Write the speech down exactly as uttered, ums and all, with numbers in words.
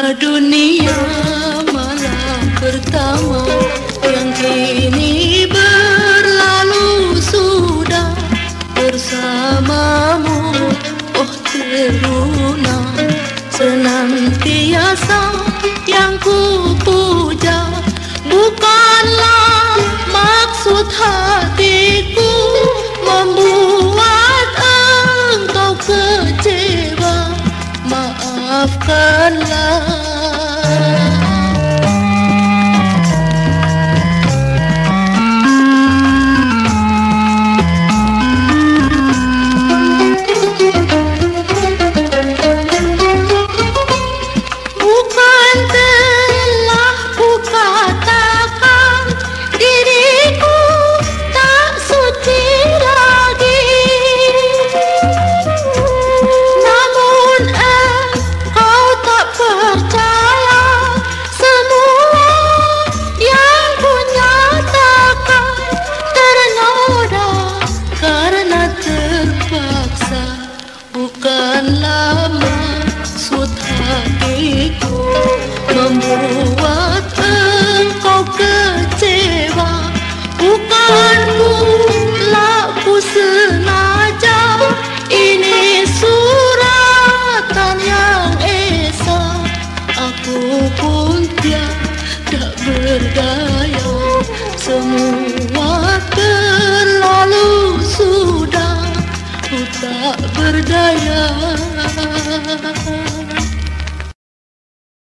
dunia malam pertama yang kini berlalu sudah bersamamu, oh teruna senantiasa yang ku puja. Bukanlah maksud hatiku membuat engkau kecewa, maafkanlah. Bukanlah maksud hatiku membuat engkau kecewa. Bukan pula ku sengaja, ini suratan yang esa. Aku pun tiada berdaya, semua terlalu sudah, ku tak berdaya.